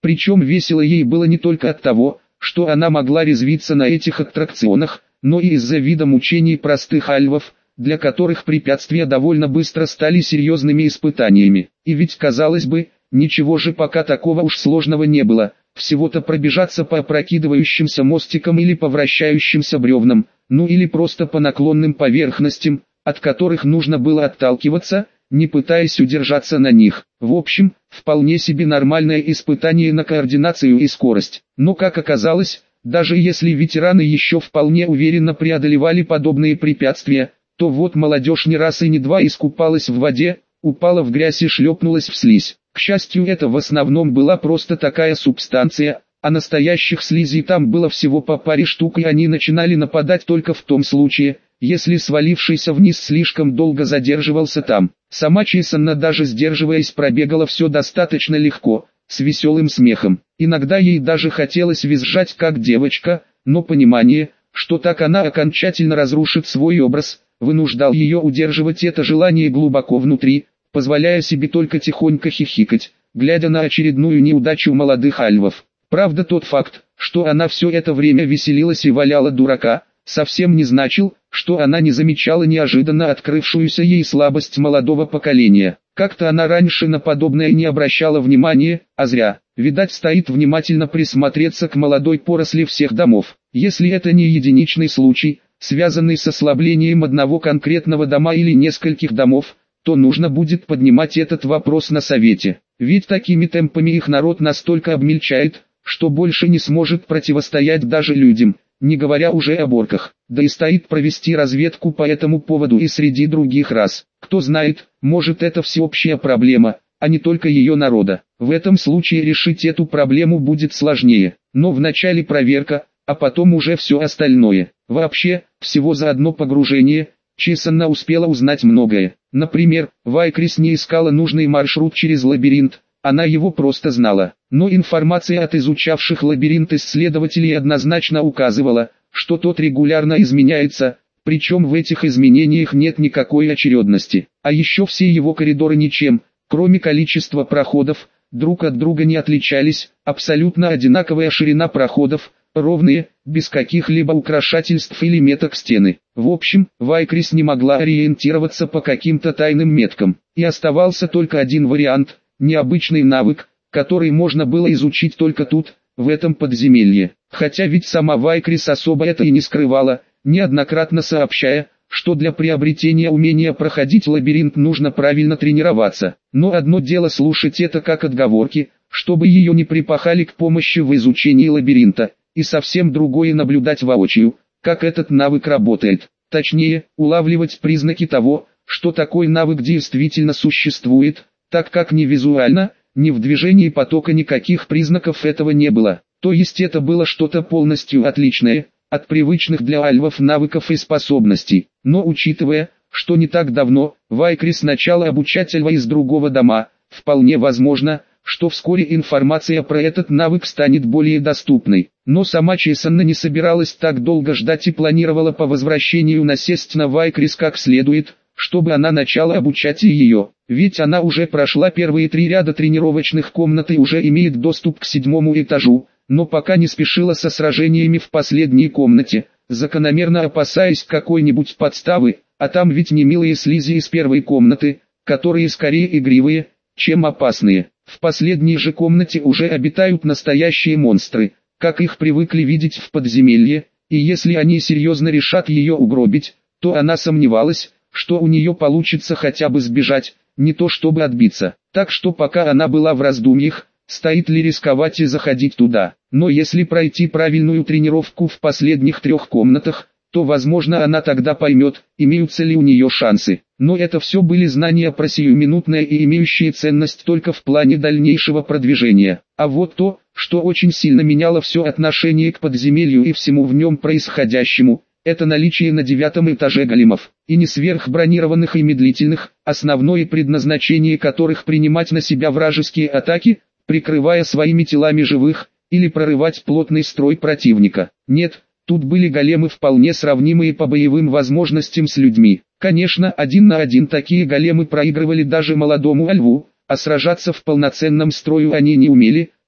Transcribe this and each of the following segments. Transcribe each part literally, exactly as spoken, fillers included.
Причем весело ей было не только от того, что она могла резвиться на этих аттракционах, но и из-за вида мучений простых альвов, для которых препятствия довольно быстро стали серьезными испытаниями. И ведь, казалось бы, ничего же пока такого уж сложного не было, всего-то пробежаться по опрокидывающимся мостикам или по вращающимся бревнам, ну или просто по наклонным поверхностям, от которых нужно было отталкиваться, не пытаясь удержаться на них. В общем, вполне себе нормальное испытание на координацию и скорость. Но как оказалось, даже если ветераны еще вполне уверенно преодолевали подобные препятствия, то вот молодежь не раз и не два искупалась в воде, упала в грязь и шлепнулась в слизь. К счастью, это в основном была просто такая субстанция, а настоящих слизей там было всего по паре штук, и они начинали нападать только в том случае, если свалившийся вниз слишком долго задерживался там. Сама Чисанна, даже сдерживаясь, пробегала все достаточно легко, с веселым смехом. Иногда ей даже хотелось визжать как девочка, но понимание, что так она окончательно разрушит свой образ, вынуждал ее удерживать это желание глубоко внутри, позволяя себе только тихонько хихикать, глядя на очередную неудачу молодых альвов. Правда, тот факт, что она все это время веселилась и валяла дурака, совсем не значил, что она не замечала неожиданно открывшуюся ей слабость молодого поколения. Как-то она раньше на подобное не обращала внимания, а зря. Видать, стоит внимательно присмотреться к молодой поросли всех домов. Если это не единичный случай, связанный с ослаблением одного конкретного дома или нескольких домов, то нужно будет поднимать этот вопрос на совете. Ведь такими темпами их народ настолько обмельчает, что больше не сможет противостоять даже людям, не говоря уже о орках. Да и стоит провести разведку по этому поводу и среди других рас. Кто знает, может это всеобщая проблема, а не только ее народа. В этом случае решить эту проблему будет сложнее. Но вначале проверка, а потом уже все остальное. Вообще, всего за одно погружение, Чисанна успела узнать многое. Например, Вайкрис не искала нужный маршрут через лабиринт, она его просто знала. Но информация от изучавших лабиринт исследователей однозначно указывала, что тот регулярно изменяется, причем в этих изменениях нет никакой очередности. А еще все его коридоры ничем, кроме количества проходов, друг от друга не отличались, абсолютно одинаковая ширина проходов, ровные, без каких-либо украшательств или меток стены. В общем, Вайкрис не могла ориентироваться по каким-то тайным меткам. И оставался только один вариант, необычный навык, который можно было изучить только тут, в этом подземелье. Хотя ведь сама Вайкрис особо это и не скрывала, неоднократно сообщая, что для приобретения умения проходить лабиринт нужно правильно тренироваться. Но одно дело слушать это как отговорки, чтобы ее не припахали к помощи в изучении лабиринта, и совсем другое наблюдать воочию, как этот навык работает. Точнее, улавливать признаки того, что такой навык действительно существует, так как ни визуально, ни в движении потока никаких признаков этого не было. То есть это было что-то полностью отличное от привычных для альвов навыков и способностей. Но учитывая, что не так давно Вайкрис начала обучать альва из другого дома, вполне возможно, что вскоре информация про этот навык станет более доступной. Но сама Чисанна не собиралась так долго ждать и планировала по возвращению насесть на Вайкрис как следует, чтобы она начала обучать и ее. Ведь она уже прошла первые три ряда тренировочных комнат и уже имеет доступ к седьмому этажу, но пока не спешила со сражениями в последней комнате, закономерно опасаясь какой-нибудь подставы, а там ведь не милые слизи из первой комнаты, которые скорее игривые, чем опасные. В последней же комнате уже обитают настоящие монстры, как их привыкли видеть в подземелье, и если они серьезно решат ее угробить, то она сомневалась, что у нее получится хотя бы сбежать, не то чтобы отбиться. Так что пока она была в раздумьях, стоит ли рисковать и заходить туда. Но если пройти правильную тренировку в последних трех комнатах, то возможно она тогда поймет, имеются ли у нее шансы. Но это все были знания про сиюминутное и имеющие ценность только в плане дальнейшего продвижения. А вот то, что очень сильно меняло все отношение к подземелью и всему в нем происходящему, это наличие на девятом этаже големов, и не сверхбронированных и медлительных, основное предназначение которых принимать на себя вражеские атаки, прикрывая своими телами живых, или прорывать плотный строй противника. Нет, тут были големы вполне сравнимые по боевым возможностям с людьми. Конечно, один на один такие големы проигрывали даже молодому альву, а сражаться в полноценном строю они не умели,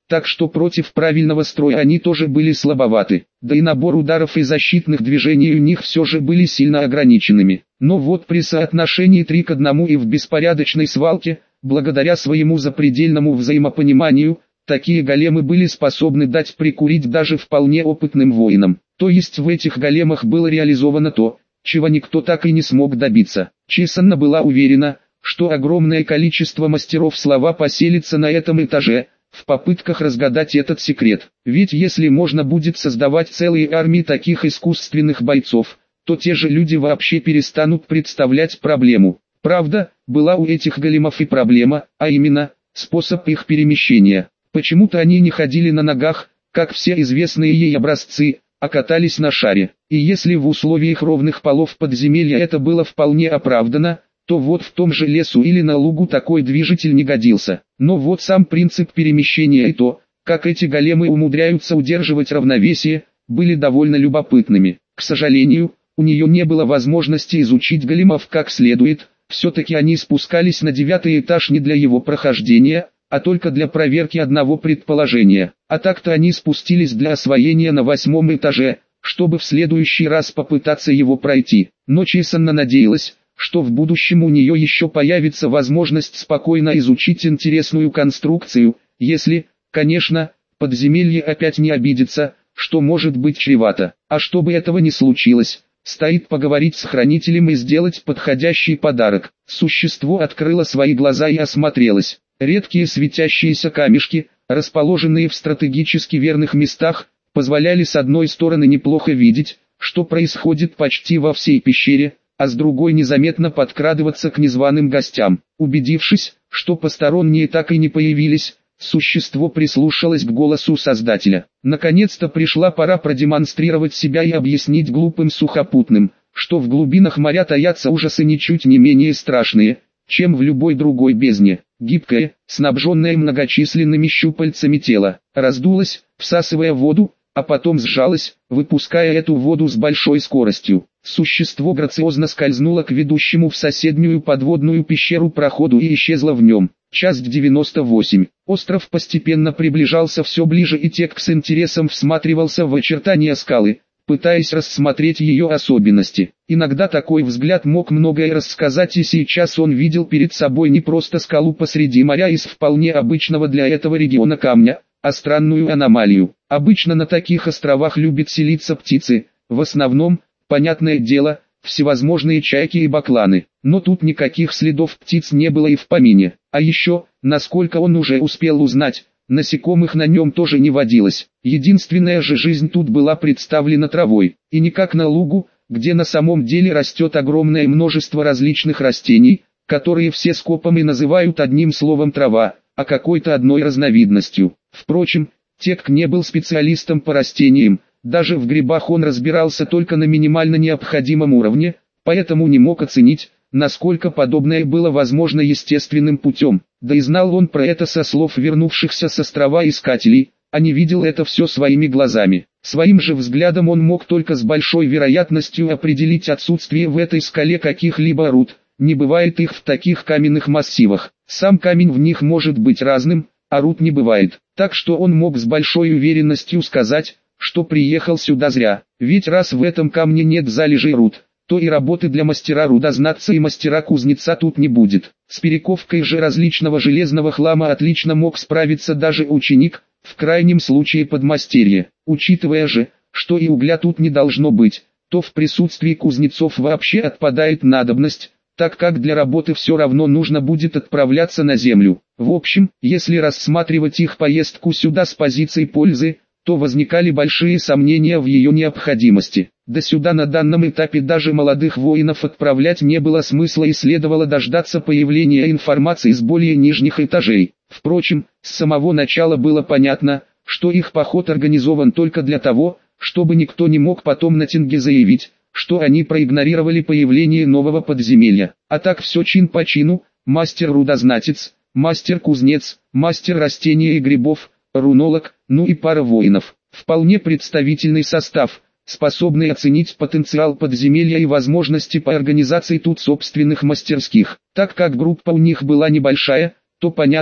так что против правильного строя они тоже были слабоваты, да и набор ударов и защитных движений у них все же были сильно ограниченными. Но вот при соотношении три к одному и в беспорядочной свалке, благодаря своему запредельному взаимопониманию, такие големы были способны дать прикурить даже вполне опытным воинам. То есть в этих големах было реализовано то, чего никто так и не смог добиться. Чесанна была уверена, что огромное количество мастеров слова поселится на этом этаже, в попытках разгадать этот секрет. Ведь если можно будет создавать целые армии таких искусственных бойцов, то те же люди вообще перестанут представлять проблему. Правда, была у этих големов и проблема, а именно, способ их перемещения. Почему-то они не ходили на ногах, как все известные ей образцы, а катались на шаре. И если в условиях ровных полов подземелья это было вполне оправдано, то вот в том же лесу или на лугу такой движитель не годился. Но вот сам принцип перемещения и то, как эти големы умудряются удерживать равновесие, были довольно любопытными. К сожалению, у нее не было возможности изучить големов как следует, все-таки они спускались на девятый этаж не для его прохождения, а только для проверки одного предположения. А так-то они спустились для освоения на восьмом этаже, чтобы в следующий раз попытаться его пройти. Но Чесанна надеялась, что в будущем у нее еще появится возможность спокойно изучить интересную конструкцию, если, конечно, подземелье опять не обидится, что может быть чревато. А чтобы этого не случилось, стоит поговорить с хранителем и сделать подходящий подарок. Существо открыло свои глаза и осмотрелось. Редкие светящиеся камешки, расположенные в стратегически верных местах, позволяли с одной стороны неплохо видеть, что происходит почти во всей пещере, а с другой незаметно подкрадываться к незваным гостям. Убедившись, что посторонние так и не появились, существо прислушалось к голосу Создателя. Наконец-то пришла пора продемонстрировать себя и объяснить глупым сухопутным, что в глубинах моря таятся ужасы ничуть не менее страшные, чем в любой другой бездне. Гибкое, снабженное многочисленными щупальцами тело, раздулось, всасывая воду, а потом сжалось, выпуская эту воду с большой скоростью. Существо грациозно скользнуло к ведущему в соседнюю подводную пещеру проходу и исчезло в нем. Часть девяносто восемь. Остров постепенно приближался все ближе, и Тек с интересом всматривался в очертания скалы, пытаясь рассмотреть ее особенности. Иногда такой взгляд мог многое рассказать, и сейчас он видел перед собой не просто скалу посреди моря из вполне обычного для этого региона камня, а странную аномалию. Обычно на таких островах любят селиться птицы, в основном, понятное дело, всевозможные чайки и бакланы. Но тут никаких следов птиц не было и в помине. А еще, насколько он уже успел узнать, насекомых на нем тоже не водилось. Единственная же жизнь тут была представлена травой, и не как на лугу, где на самом деле растет огромное множество различных растений, которые все скопом и называют одним словом трава, а какой-то одной разновидностью. Впрочем, Тек не был специалистом по растениям, даже в грибах он разбирался только на минимально необходимом уровне, поэтому не мог оценить, насколько подобное было возможно естественным путем. Да и знал он про это со слов вернувшихся с острова искателей, а не видел это все своими глазами. Своим же взглядом он мог только с большой вероятностью определить отсутствие в этой скале каких-либо руд, не бывает их в таких каменных массивах. Сам камень в них может быть разным, а руд не бывает. Так что он мог с большой уверенностью сказать, что приехал сюда зря. Ведь раз в этом камне нет залежей руд, то и работы для мастера-рудознатца и мастера-кузнеца тут не будет. С перековкой же различного железного хлама отлично мог справиться даже ученик, в крайнем случае подмастерье. Учитывая же, что и угля тут не должно быть, то в присутствии кузнецов вообще отпадает надобность, так как для работы все равно нужно будет отправляться на землю. В общем, если рассматривать их поездку сюда с позиции пользы, то возникали большие сомнения в ее необходимости. Да сюда на данном этапе даже молодых воинов отправлять не было смысла, и следовало дождаться появления информации с более нижних этажей. Впрочем, с самого начала было понятно, что их поход организован только для того, чтобы никто не мог потом на Тинге заявить, что они проигнорировали появление нового подземелья. А так все чин по чину: мастер-рудознатец, мастер-кузнец, мастер растения и грибов, рунолог, ну и пара воинов. Вполне представительный состав, способный оценить потенциал подземелья и возможности по организации тут собственных мастерских. Так как группа у них была небольшая, то понятно,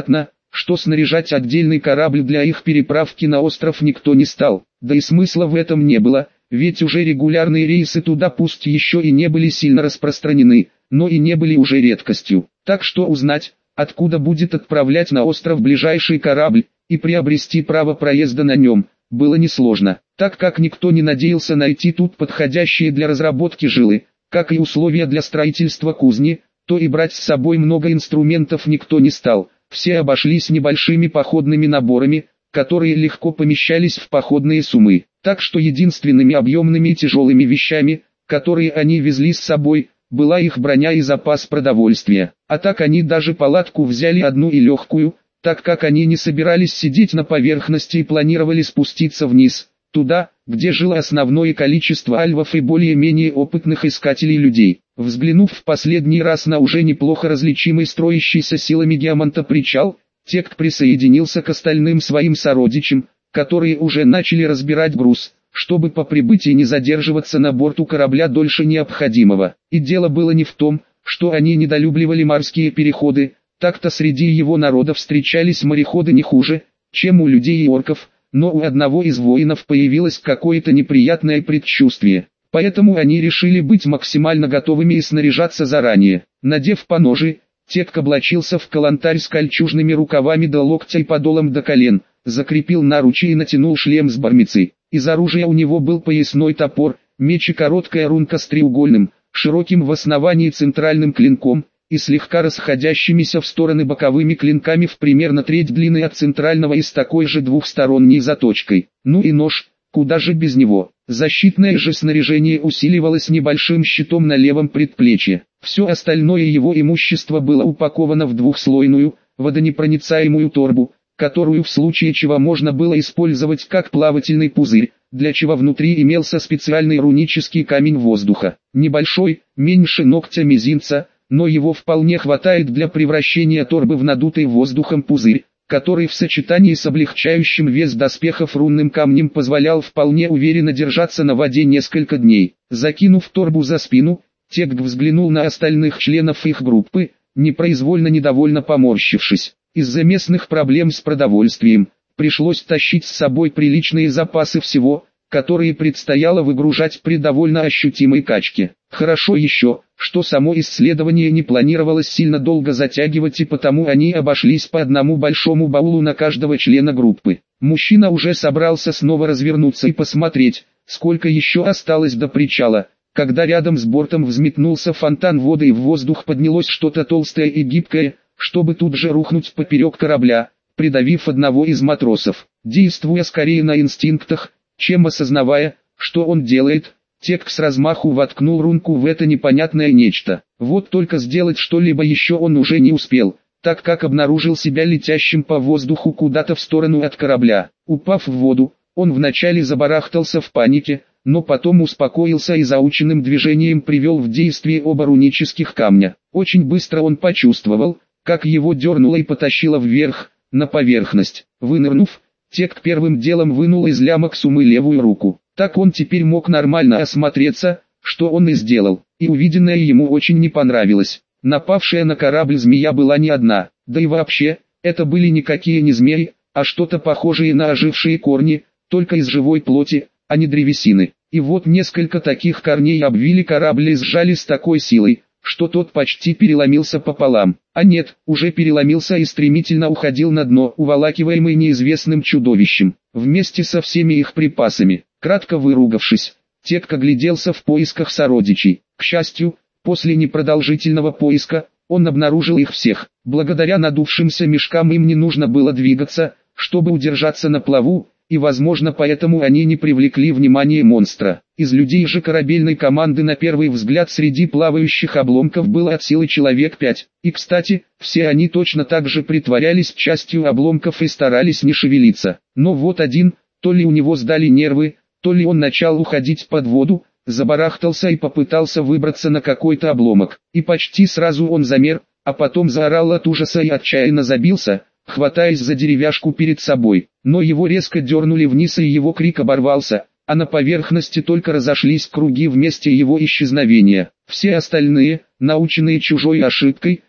что снаряжать отдельный корабль для их переправки на остров никто не стал, да и смысла в этом не было, ведь уже регулярные рейсы туда пусть еще и не были сильно распространены, но и не были уже редкостью. Так что узнать, откуда будет отправлять на остров ближайший корабль, и приобрести право проезда на нем, было несложно, так как никто не надеялся найти тут подходящие для разработки жилы, как и условия для строительства кузни, то и брать с собой много инструментов никто не стал, все обошлись небольшими походными наборами, которые легко помещались в походные суммы, так что единственными объемными и тяжелыми вещами, которые они везли с собой, была их броня и запас продовольствия, а так они даже палатку взяли одну и легкую, так как они не собирались сидеть на поверхности и планировали спуститься вниз, туда, где жило основное количество альвов и более-менее опытных искателей людей. Взглянув в последний раз на уже неплохо различимый строящийся силами Геомонта причал, Тек присоединился к остальным своим сородичам, которые уже начали разбирать груз, чтобы по прибытии не задерживаться на борту корабля дольше необходимого. И дело было не в том, что они недолюбливали морские переходы, так-то среди его народа встречались мореходы не хуже, чем у людей и орков, но у одного из воинов появилось какое-то неприятное предчувствие. Поэтому они решили быть максимально готовыми и снаряжаться заранее. Надев поножи, Тек облачился в калантарь с кольчужными рукавами до локтя и подолом до колен, закрепил наручи и натянул шлем с бармицей. Из оружия у него был поясной топор, меч и короткая рунка с треугольным, широким в основании центральным клинком, и слегка расходящимися в стороны боковыми клинками в примерно треть длины от центрального и с такой же двухсторонней заточкой. Ну и нож, куда же без него. Защитное же снаряжение усиливалось небольшим щитом на левом предплечье. Все остальное его имущество было упаковано в двухслойную, водонепроницаемую торбу, которую в случае чего можно было использовать как плавательный пузырь, для чего внутри имелся специальный рунический камень воздуха. Небольшой, меньше ногтя мизинца, но его вполне хватает для превращения торбы в надутый воздухом пузырь, который в сочетании с облегчающим вес доспехов рунным камнем позволял вполне уверенно держаться на воде несколько дней. Закинув торбу за спину, Тек взглянул на остальных членов их группы, непроизвольно недовольно поморщившись. Из-за местных проблем с продовольствием, пришлось тащить с собой приличные запасы всего, которые предстояло выгружать при довольно ощутимой качке. Хорошо еще, что само исследование не планировалось сильно долго затягивать, и потому они обошлись по одному большому баулу на каждого члена группы. Мужчина уже собрался снова развернуться и посмотреть, сколько еще осталось до причала, когда рядом с бортом взметнулся фонтан воды и в воздух поднялось что-то толстое и гибкое, чтобы тут же рухнуть поперек корабля, придавив одного из матросов. Действуя скорее на инстинктах, чем осознавая, что он делает, Тек с размаху воткнул рунку в это непонятное нечто. Вот только сделать что-либо еще он уже не успел, так как обнаружил себя летящим по воздуху куда-то в сторону от корабля. Упав в воду, он вначале забарахтался в панике, но потом успокоился и заученным движением привел в действие оба рунических камня. Очень быстро он почувствовал, как его дернуло и потащило вверх, на поверхность. Вынырнув, Тек первым делом вынул из лямок сумы левую руку. Так он теперь мог нормально осмотреться, что он и сделал, и увиденное ему очень не понравилось. Напавшая на корабль змея была не одна, да и вообще, это были никакие не змеи, а что-то похожее на ожившие корни, только из живой плоти, а не древесины. И вот несколько таких корней обвили корабль и сжали с такой силой, что тот почти переломился пополам. А нет, уже переломился и стремительно уходил на дно, уволакиваемый неизвестным чудовищем, вместе со всеми их припасами. Кратко выругавшись, Тек огляделся в поисках сородичей. К счастью, после непродолжительного поиска, он обнаружил их всех. Благодаря надувшимся мешкам им не нужно было двигаться, чтобы удержаться на плаву, и возможно поэтому они не привлекли внимание монстра. Из людей же корабельной команды на первый взгляд среди плавающих обломков было от силы человек пять. И кстати, все они точно так же притворялись частью обломков и старались не шевелиться. Но вот один, то ли у него сдали нервы, то ли он начал уходить под воду, забарахтался и попытался выбраться на какой-то обломок. И почти сразу он замер, а потом заорал от ужаса и отчаянно забился, хватаясь за деревяшку перед собой. Но его резко дернули вниз и его крик оборвался, а на поверхности только разошлись круги вместе его исчезновения. Все остальные, наученные чужой ошибкой,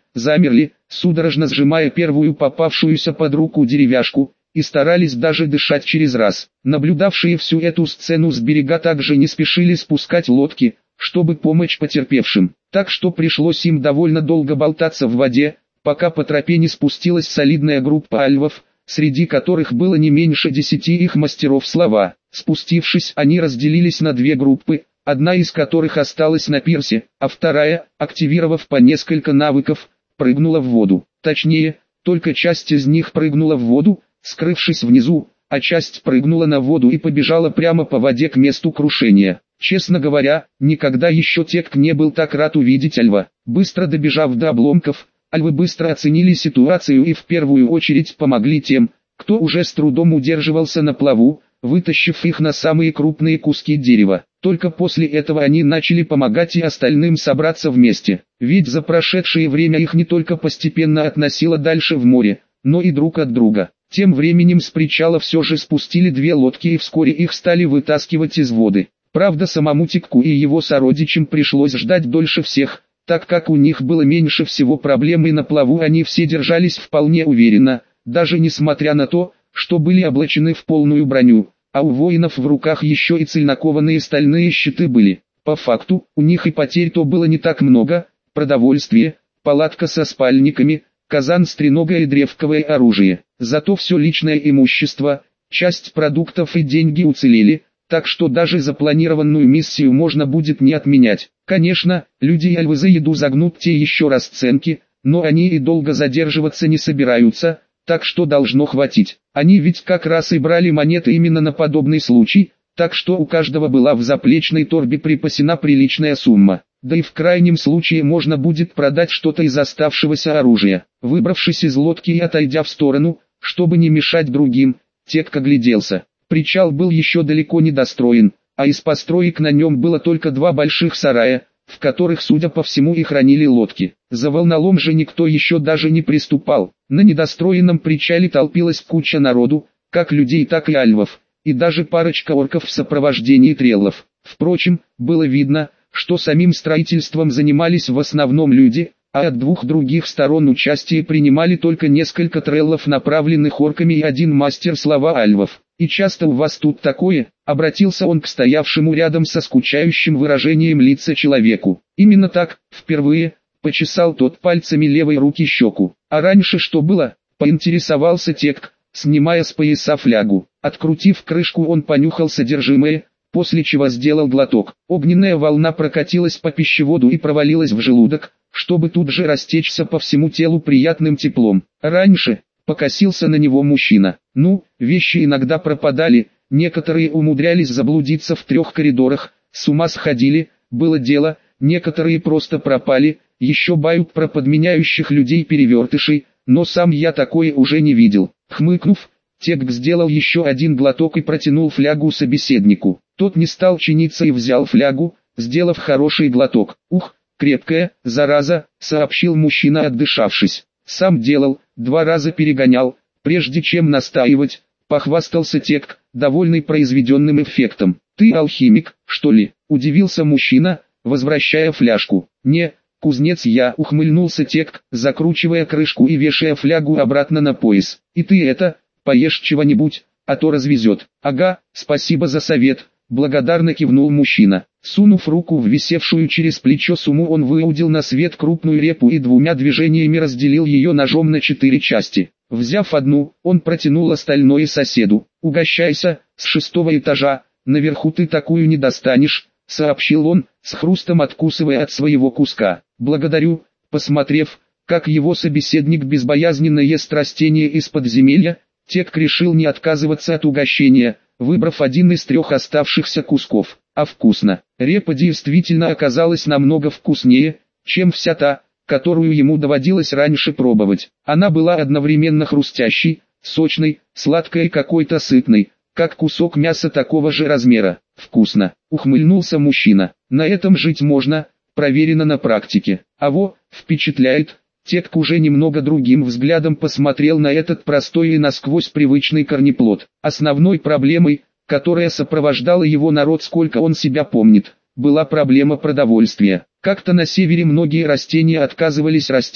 замерли, судорожно сжимая первую попавшуюся под руку деревяшку, и старались даже дышать через раз. Наблюдавшие всю эту сцену с берега также не спешили спускать лодки, чтобы помочь потерпевшим, так что пришлось им довольно долго болтаться в воде, пока по тропе не спустилась солидная группа альвов, среди которых было не меньше десяти их мастеров слова. Спустившись, они разделились на две группы, одна из которых осталась на пирсе, а вторая, активировав по несколько навыков, прыгнула в воду. Точнее, только часть из них прыгнула в воду, скрывшись внизу, а часть прыгнула на воду и побежала прямо по воде к месту крушения. Честно говоря, никогда еще Тек не был так рад увидеть альва. Быстро добежав до обломков, альвы быстро оценили ситуацию и в первую очередь помогли тем, кто уже с трудом удерживался на плаву, вытащив их на самые крупные куски дерева. Только после этого они начали помогать и остальным собраться вместе, ведь за прошедшее время их не только постепенно относило дальше в море, но и друг от друга. Тем временем с причала все же спустили две лодки и вскоре их стали вытаскивать из воды. Правда, самому Текку и его сородичам пришлось ждать дольше всех, так как у них было меньше всего проблем и на плаву они все держались вполне уверенно, даже несмотря на то, что были облачены в полную броню, а у воинов в руках еще и цельнокованные стальные щиты были. По факту, у них и потерь-то было не так много: продовольствие, палатка со спальниками, казан с треногой и древковое оружие. Зато все личное имущество, часть продуктов и деньги уцелели, так что даже запланированную миссию можно будет не отменять. Конечно, люди и альвы за еду загнут те еще расценки, но они и долго задерживаться не собираются, так что должно хватить. Они ведь как раз и брали монеты именно на подобный случай, так что у каждого была в заплечной торбе припасена приличная сумма. Да и в крайнем случае можно будет продать что-то из оставшегося оружия. Выбравшись из лодки и отойдя в сторону, чтобы не мешать другим, Тек огляделся. Причал был еще далеко не достроен, а из построек на нем было только два больших сарая, в которых, судя по всему, и хранили лодки. За волнолом же никто еще даже не приступал. На недостроенном причале толпилась куча народу, как людей, так и альвов, и даже парочка орков в сопровождении треллов. Впрочем, было видно, что самим строительством занимались в основном люди, а от двух других сторон участие принимали только несколько треллов, направленных орками, и один мастер слова альвов. «И часто у вас тут такое?» — обратился он к стоявшему рядом со скучающим выражением лица человеку. «Именно так, впервые», — почесал тот пальцами левой руки щеку. «А раньше что было?» — поинтересовался Тек, снимая с пояса флягу. Открутив крышку, он понюхал содержимое, после чего сделал глоток. Огненная волна прокатилась по пищеводу и провалилась в желудок, чтобы тут же растечься по всему телу приятным теплом. Раньше, покосился на него мужчина. Ну, вещи иногда пропадали, некоторые умудрялись заблудиться в трех коридорах, с ума сходили, было дело, некоторые просто пропали, еще бают про подменяющих людей перевертышей, но сам я такое уже не видел. Хмыкнув, Тек сделал еще один глоток и протянул флягу собеседнику. Тот не стал чиниться и взял флягу, сделав хороший глоток. «Ух, крепкая, зараза», — сообщил мужчина, отдышавшись. «Сам делал, два раза перегонял, прежде чем настаивать», — похвастался Тек, довольный произведенным эффектом. «Ты алхимик, что ли?» — удивился мужчина, возвращая фляжку. «Не, кузнец я», — ухмыльнулся Тек, закручивая крышку и вешая флягу обратно на пояс. «И ты это, поешь чего-нибудь, а то развезет». «Ага, спасибо за совет», — благодарно кивнул мужчина. Сунув руку в висевшую через плечо сумму, он выудил на свет крупную репу и двумя движениями разделил ее ножом на четыре части. Взяв одну, он протянул остальное соседу. «Угощайся, с шестого этажа, наверху ты такую не достанешь», — сообщил он, с хрустом откусывая от своего куска. «Благодарю». Посмотрев, как его собеседник безбоязненно ест растения из подземелья, Тек решил не отказываться от угощения, выбрав один из трех оставшихся кусков. А вкусно. Репа действительно оказалась намного вкуснее, чем вся та, которую ему доводилось раньше пробовать. Она была одновременно хрустящей, сочной, сладкой и какой-то сытной, как кусок мяса такого же размера. «Вкусно», — ухмыльнулся мужчина. «На этом жить можно, проверено на практике». «А во, впечатляет». Тек уже немного другим взглядом посмотрел на этот простой и насквозь привычный корнеплод. Основной проблемой, которая сопровождала его народ сколько он себя помнит, была проблема продовольствия. Как-то на севере многие растения отказывались расти,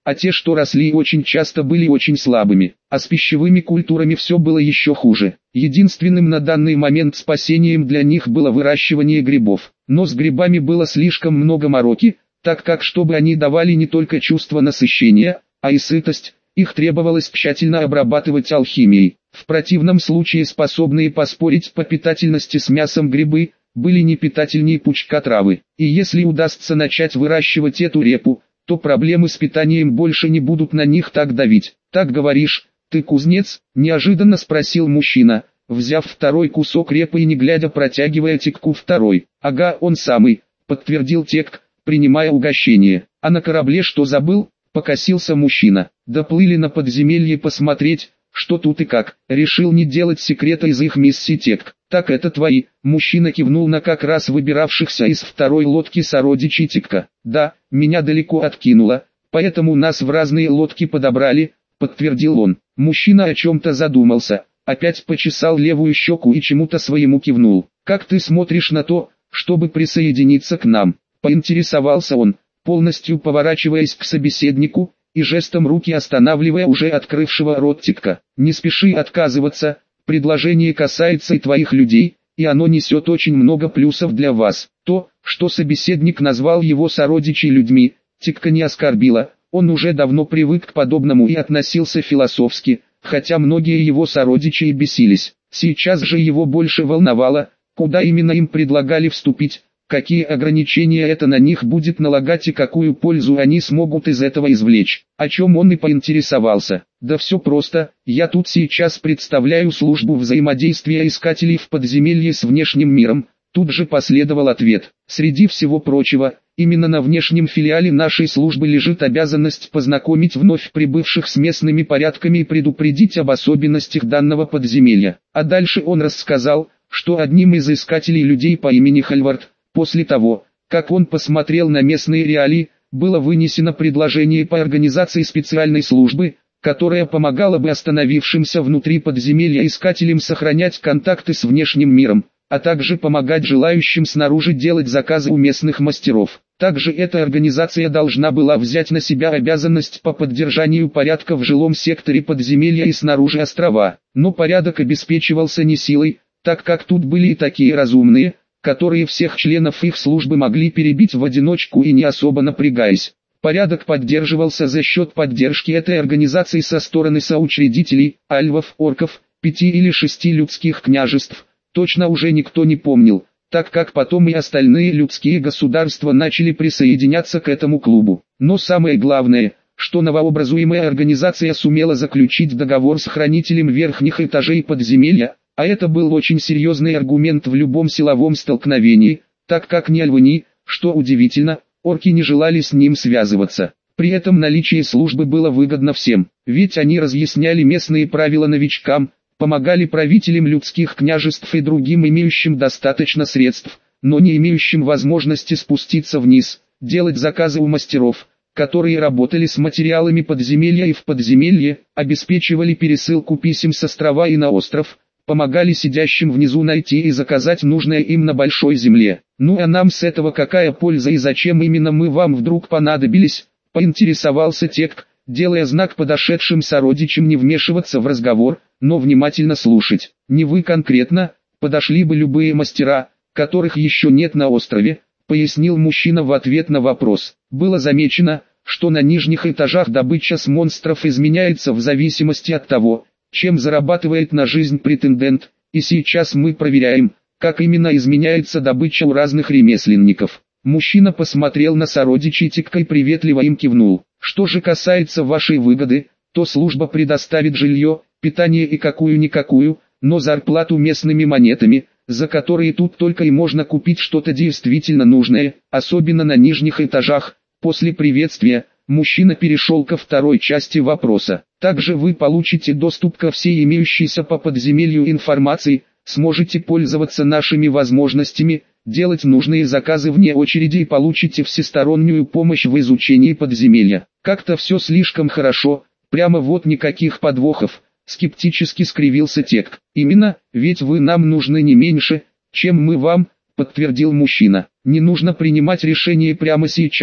а те, что росли, очень часто были очень слабыми. А с пищевыми культурами все было еще хуже. Единственным на данный момент спасением для них было выращивание грибов. Но с грибами было слишком много мороки, так как чтобы они давали не только чувство насыщения, а и сытость, их требовалось тщательно обрабатывать алхимией. В противном случае способные поспорить по питательности с мясом грибы, были не питательнее пучка травы. И если удастся начать выращивать эту репу, то проблемы с питанием больше не будут на них так давить. «Так говоришь, ты кузнец?» – неожиданно спросил мужчина, взяв второй кусок репы и не глядя протягивая Текку второй. «Ага, он самый», – подтвердил Тек, принимая угощение. «А на корабле что забыл?» – покосился мужчина. «Доплыли на подземелье посмотреть, что тут и как. Решил не делать секрета из их миссии Тек. Так это твои?» Мужчина кивнул на как раз выбиравшихся из второй лодки сородичей Текка. «Да, меня далеко откинуло, поэтому нас в разные лодки подобрали», — подтвердил он. Мужчина о чем-то задумался, опять почесал левую щеку и чему-то своему кивнул. «Как ты смотришь на то, чтобы присоединиться к нам?» — поинтересовался он, полностью поворачиваясь к собеседнику и жестом руки останавливая уже открывшего рот Текка. «Не спеши отказываться, предложение касается и твоих людей, и оно несет очень много плюсов для вас». То, что собеседник назвал его сородичей людьми, Текка не оскорбило, он уже давно привык к подобному и относился философски, хотя многие его сородичи и бесились. Сейчас же его больше волновало, куда именно им предлагали вступить, какие ограничения это на них будет налагать и какую пользу они смогут из этого извлечь. О чем он и поинтересовался. «Да все просто, я тут сейчас представляю службу взаимодействия искателей в подземелье с внешним миром». Тут же последовал ответ. «Среди всего прочего, именно на внешнем филиале нашей службы лежит обязанность познакомить вновь прибывших с местными порядками и предупредить об особенностях данного подземелья». А дальше он рассказал, что одним из искателей людей по имени Хальвард, после того, как он посмотрел на местные реалии, было вынесено предложение по организации специальной службы, которая помогала бы остановившимся внутри подземелья искателям сохранять контакты с внешним миром, а также помогать желающим снаружи делать заказы у местных мастеров. Также эта организация должна была взять на себя обязанность по поддержанию порядка в жилом секторе подземелья и снаружи острова. Но порядок обеспечивался не силой, так как тут были и такие разумные, которые всех членов их службы могли перебить в одиночку и не особо напрягаясь. Порядок поддерживался за счет поддержки этой организации со стороны соучредителей, альвов, орков, пяти или шести людских княжеств. Точно уже никто не помнил, так как потом и остальные людские государства начали присоединяться к этому клубу. Но самое главное, что новообразуемая организация сумела заключить договор с хранителем верхних этажей подземелья, а это был очень серьезный аргумент в любом силовом столкновении, так как ни альвы, ни, что удивительно, орки не желали с ним связываться. При этом наличие службы было выгодно всем, ведь они разъясняли местные правила новичкам, помогали правителям людских княжеств и другим имеющим достаточно средств, но не имеющим возможности спуститься вниз, делать заказы у мастеров, которые работали с материалами подземелья и в подземелье, обеспечивали пересылку писем с острова и на остров, помогали сидящим внизу найти и заказать нужное им на большой земле. «Ну а нам с этого какая польза и зачем именно мы вам вдруг понадобились?» — поинтересовался Тек, делая знак подошедшим сородичам не вмешиваться в разговор, но внимательно слушать. «Не вы конкретно, подошли бы любые мастера, которых еще нет на острове», — пояснил мужчина в ответ на вопрос. Было замечено, что на нижних этажах добыча с монстров изменяется в зависимости от того, чем зарабатывает на жизнь претендент, и сейчас мы проверяем, как именно изменяется добыча у разных ремесленников. Мужчина посмотрел на сородичей Текка и приветливо им кивнул. «Что же касается вашей выгоды, то служба предоставит жилье, питание и какую-никакую, но зарплату местными монетами, за которые тут только и можно купить что-то действительно нужное, особенно на нижних этажах». После приветствия, мужчина перешел ко второй части вопроса. «Также вы получите доступ ко всей имеющейся по подземелью информации, сможете пользоваться нашими возможностями, делать нужные заказы вне очереди и получите всестороннюю помощь в изучении подземелья». «Как-то все слишком хорошо, прямо вот никаких подвохов», — скептически скривился Тек. «Именно, ведь вы нам нужны не меньше, чем мы вам», — подтвердил мужчина. «Не нужно принимать решение прямо сейчас,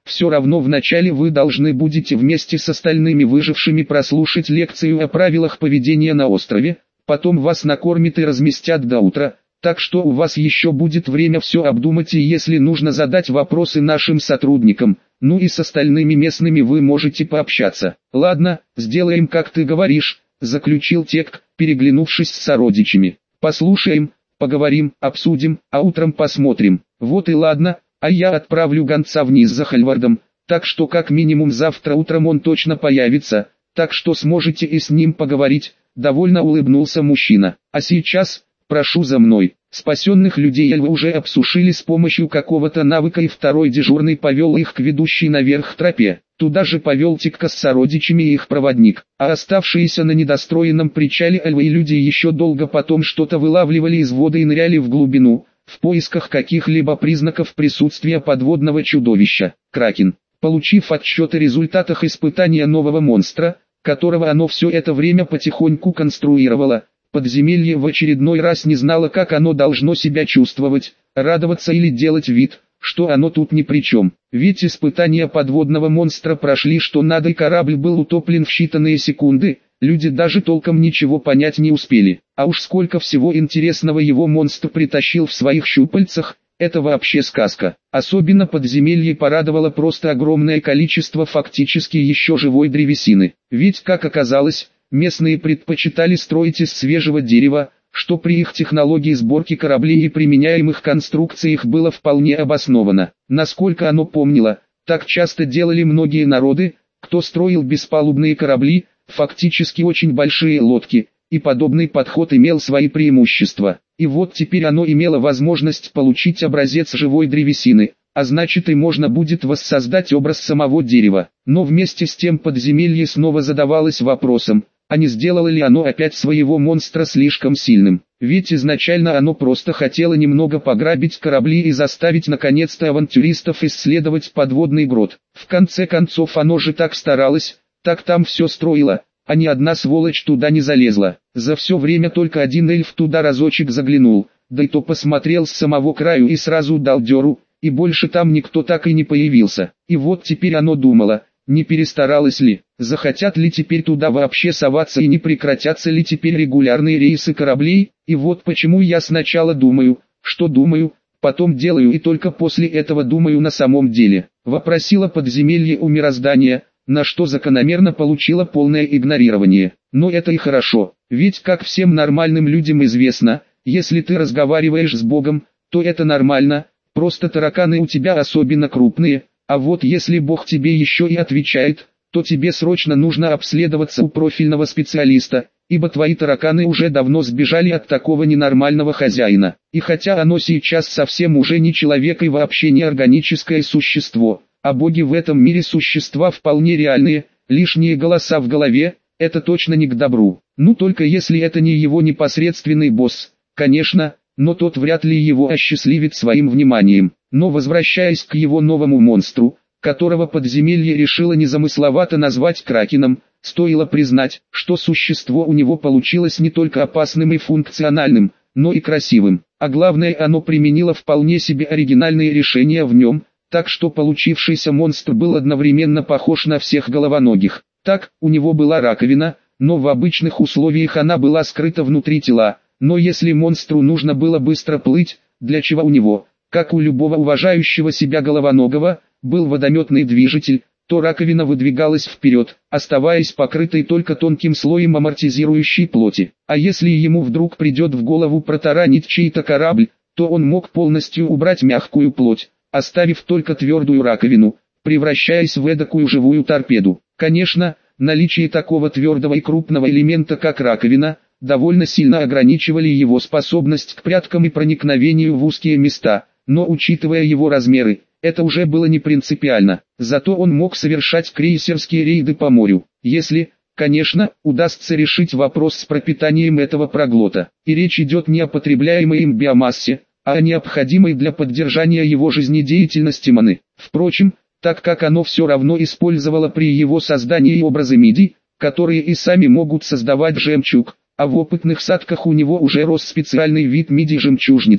все равно вначале вы должны будете вместе с остальными выжившими прослушать лекцию о правилах поведения на острове, потом вас накормят и разместят до утра, так что у вас еще будет время все обдумать и если нужно задать вопросы нашим сотрудникам, ну и с остальными местными вы можете пообщаться. Ладно, сделаем как ты говоришь, заключил Тек, переглянувшись с сородичами. Послушаем, поговорим, обсудим, а утром посмотрим. Вот и ладно, а я отправлю гонца вниз за Хальвардом, так что как минимум завтра утром он точно появится, так что сможете и с ним поговорить, довольно улыбнулся мужчина. А сейчас, прошу за мной. Спасенных людей Эльвы уже обсушили с помощью какого-то навыка и второй дежурный повел их к ведущей наверх тропе. Туда же повел Тикка с сородичами и их проводник, а оставшиеся на недостроенном причале Эльвы и люди еще долго потом что-то вылавливали из воды и ныряли в глубину, в поисках каких-либо признаков присутствия подводного чудовища. Кракен, получив отчет о результатах испытания нового монстра, которого оно все это время потихоньку конструировало, подземелье в очередной раз не знало, как оно должно себя чувствовать, радоваться или делать вид, что оно тут ни при чем. Ведь испытания подводного монстра прошли что надо и корабль был утоплен в считанные секунды, люди даже толком ничего понять не успели. А уж сколько всего интересного его монстр притащил в своих щупальцах, это вообще сказка. Особенно подземелье порадовало просто огромное количество фактически еще живой древесины. Ведь, как оказалось, местные предпочитали строить из свежего дерева, что при их технологии сборки кораблей и применяемых конструкциях было вполне обосновано. Насколько оно помнило, так часто делали многие народы, кто строил беспалубные корабли, фактически очень большие лодки, и подобный подход имел свои преимущества. И вот теперь оно имело возможность получить образец живой древесины, а значит и можно будет воссоздать образ самого дерева. Но вместе с тем подземелье снова задавалось вопросом, а не сделало ли оно опять своего монстра слишком сильным? Ведь изначально оно просто хотело немного пограбить корабли и заставить наконец-то авантюристов исследовать подводный грот. В конце концов оно же так старалось, так там все строило, а ни одна сволочь туда не залезла. За все время только один эльф туда разочек заглянул, да и то посмотрел с самого краю и сразу дал дёру, и больше там никто так и не появился. И вот теперь оно думало, не перестаралось ли, захотят ли теперь туда вообще соваться и не прекратятся ли теперь регулярные рейсы кораблей, и вот почему я сначала думаю, что думаю, потом делаю и только после этого думаю на самом деле. Вопросила подземелье у мироздания, на что закономерно получила полное игнорирование. Но это и хорошо, ведь как всем нормальным людям известно, если ты разговариваешь с Богом, то это нормально, просто тараканы у тебя особенно крупные. А вот если Бог тебе еще и отвечает, то тебе срочно нужно обследоваться у профильного специалиста, ибо твои тараканы уже давно сбежали от такого ненормального хозяина. И хотя оно сейчас совсем уже не человек и вообще не органическое существо, а боги в этом мире существа вполне реальные, лишние голоса в голове, это точно не к добру. Ну только если это не его непосредственный босс, конечно, но тот вряд ли его осчастливит своим вниманием. Но возвращаясь к его новому монстру, которого подземелье решило незамысловато назвать Кракеном, стоило признать, что существо у него получилось не только опасным и функциональным, но и красивым. А главное, оно применило вполне себе оригинальные решения в нем, так что получившийся монстр был одновременно похож на всех головоногих. Так, у него была раковина, но в обычных условиях она была скрыта внутри тела, но если монстру нужно было быстро плыть, для чего у него, как у любого уважающего себя головоногого, был водометный движитель, то раковина выдвигалась вперед, оставаясь покрытой только тонким слоем амортизирующей плоти. А если ему вдруг придет в голову протаранить чей-то корабль, то он мог полностью убрать мягкую плоть, оставив только твердую раковину, превращаясь в эдакую живую торпеду. Конечно, наличие такого твердого и крупного элемента как раковина, довольно сильно ограничивали его способность к пряткам и проникновению в узкие места, но учитывая его размеры, это уже было не принципиально. Зато он мог совершать крейсерские рейды по морю, если, конечно, удастся решить вопрос с пропитанием этого проглота. И речь идет не о потребляемой им биомассе, а о необходимой для поддержания его жизнедеятельности маны. Впрочем, так как оно все равно использовало при его создании образы мидий, которые и сами могут создавать жемчуг, а в опытных садках у него уже рос специальный вид мидий-жемчужниц,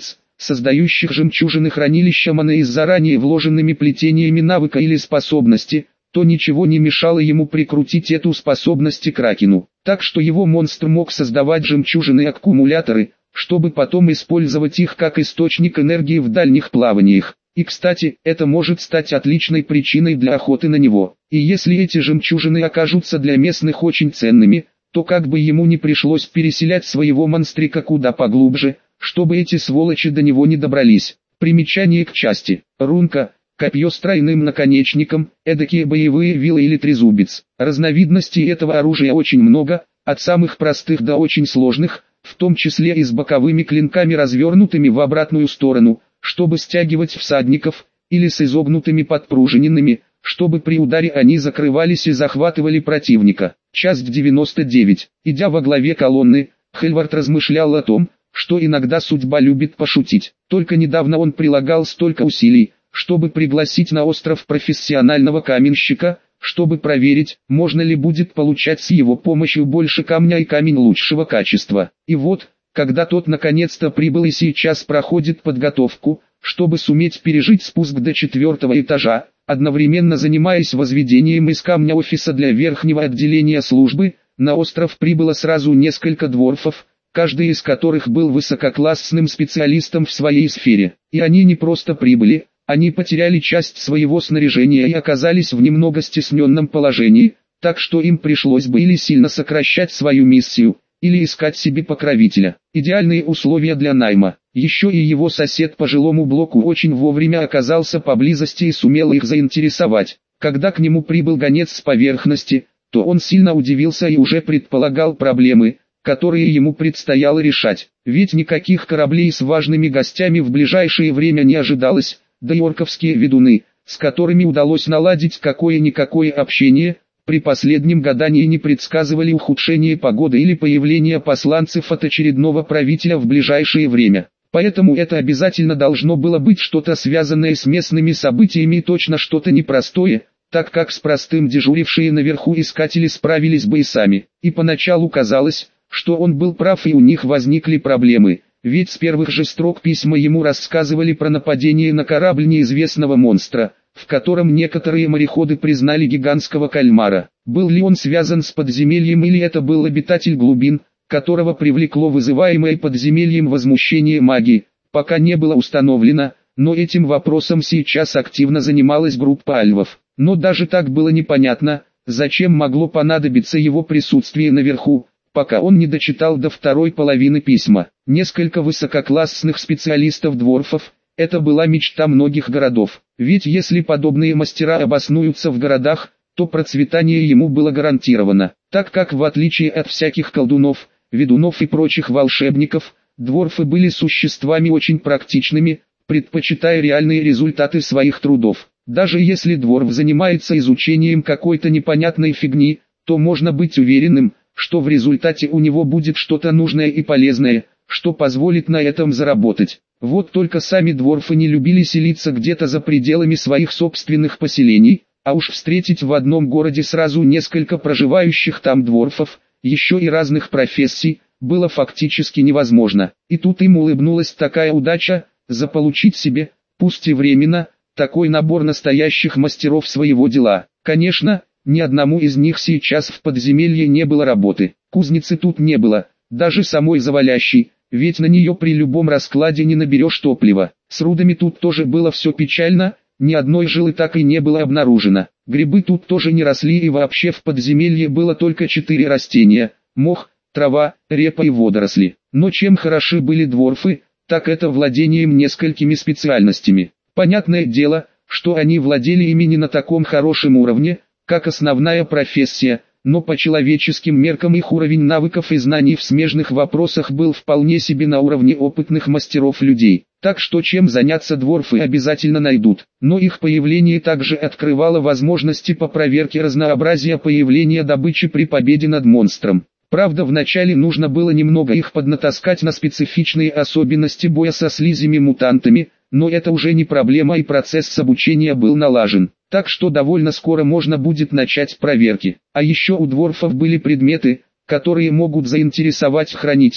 создающих жемчужины хранилища маны с заранее вложенными плетениями навыка или способности, то ничего не мешало ему прикрутить эту способность к Кракену. Так что его монстр мог создавать жемчужины-аккумуляторы, чтобы потом использовать их как источник энергии в дальних плаваниях. И кстати, это может стать отличной причиной для охоты на него. И если эти жемчужины окажутся для местных очень ценными, то как бы ему не пришлось переселять своего монстрика куда поглубже, чтобы эти сволочи до него не добрались. Примечание к части. Рунка. Копье с тройным наконечником, эдакие боевые вилы или трезубец. Разновидностей этого оружия очень много, от самых простых до очень сложных, в том числе и с боковыми клинками, развернутыми в обратную сторону, чтобы стягивать всадников, или с изогнутыми подпружиненными, чтобы при ударе они закрывались и захватывали противника. Часть девяносто девять. Идя во главе колонны, Хельвард размышлял о том, что иногда судьба любит пошутить. Только недавно он прилагал столько усилий, чтобы пригласить на остров профессионального каменщика, чтобы проверить, можно ли будет получать с его помощью больше камня и камень лучшего качества. И вот, когда тот наконец-то прибыл и сейчас проходит подготовку, чтобы суметь пережить спуск до четвертого этажа, одновременно занимаясь возведением из камня офиса для верхнего отделения службы, на остров прибыло сразу несколько дворфов, каждый из которых был высококлассным специалистом в своей сфере. И они не просто прибыли, они потеряли часть своего снаряжения и оказались в немного стесненном положении, так что им пришлось бы или сильно сокращать свою миссию, или искать себе покровителя. Идеальные условия для найма. Еще и его сосед по жилому блоку очень вовремя оказался поблизости и сумел их заинтересовать. Когда к нему прибыл гонец с поверхности, то он сильно удивился и уже предполагал проблемы, которые ему предстояло решать. Ведь никаких кораблей с важными гостями в ближайшее время не ожидалось, да и орковские ведуны, с которыми удалось наладить какое-никакое общение, при последнем гадании не предсказывали ухудшение погоды или появление посланцев от очередного правителя в ближайшее время. Поэтому это обязательно должно было быть что-то связанное с местными событиями и точно что-то непростое, так как с простым дежурившие наверху искатели справились бы и сами. И поначалу казалось, что он был прав и у них возникли проблемы. Ведь с первых же строк письма ему рассказывали про нападение на корабль неизвестного монстра, в котором некоторые мореходы признали гигантского кальмара. Был ли он связан с подземельем или это был обитатель глубин, которого привлекло вызываемое подземельем возмущение магии, пока не было установлено, но этим вопросом сейчас активно занималась группа альвов. Но даже так было непонятно, зачем могло понадобиться его присутствие наверху, пока он не дочитал до второй половины письма. Несколько высококлассных специалистов-дворфов – это была мечта многих городов. Ведь если подобные мастера обоснуются в городах, то процветание ему было гарантировано. Так как в отличие от всяких колдунов, ведунов и прочих волшебников, дворфы были существами очень практичными, предпочитая реальные результаты своих трудов. Даже если дворф занимается изучением какой-то непонятной фигни, то можно быть уверенным, что в результате у него будет что-то нужное и полезное, что позволит на этом заработать. Вот только сами дворфы не любили селиться где-то за пределами своих собственных поселений, а уж встретить в одном городе сразу несколько проживающих там дворфов, еще и разных профессий, было фактически невозможно. И тут им улыбнулась такая удача, заполучить себе, пусть и временно, такой набор настоящих мастеров своего дела. Конечно, ни одному из них сейчас в подземелье не было работы. Кузницы тут не было, даже самой завалящей, ведь на нее при любом раскладе не наберешь топлива. С рудами тут тоже было все печально, ни одной жилы так и не было обнаружено. Грибы тут тоже не росли и вообще в подземелье было только четыре растения: мох, трава, репа и водоросли. Но чем хороши были дворфы, так это владением несколькими специальностями. Понятное дело, что они владели ими не на таком хорошем уровне, как основная профессия, но по человеческим меркам их уровень навыков и знаний в смежных вопросах был вполне себе на уровне опытных мастеров людей. Так что чем заняться дворфы обязательно найдут. Но их появление также открывало возможности по проверке разнообразия появления добычи при победе над монстром. Правда, вначале нужно было немного их поднатаскать на специфичные особенности боя со слизями-мутантами, но это уже не проблема и процесс обучения был налажен. Так что довольно скоро можно будет начать проверки. А еще у дворфов были предметы, которые могут заинтересовать хранителя.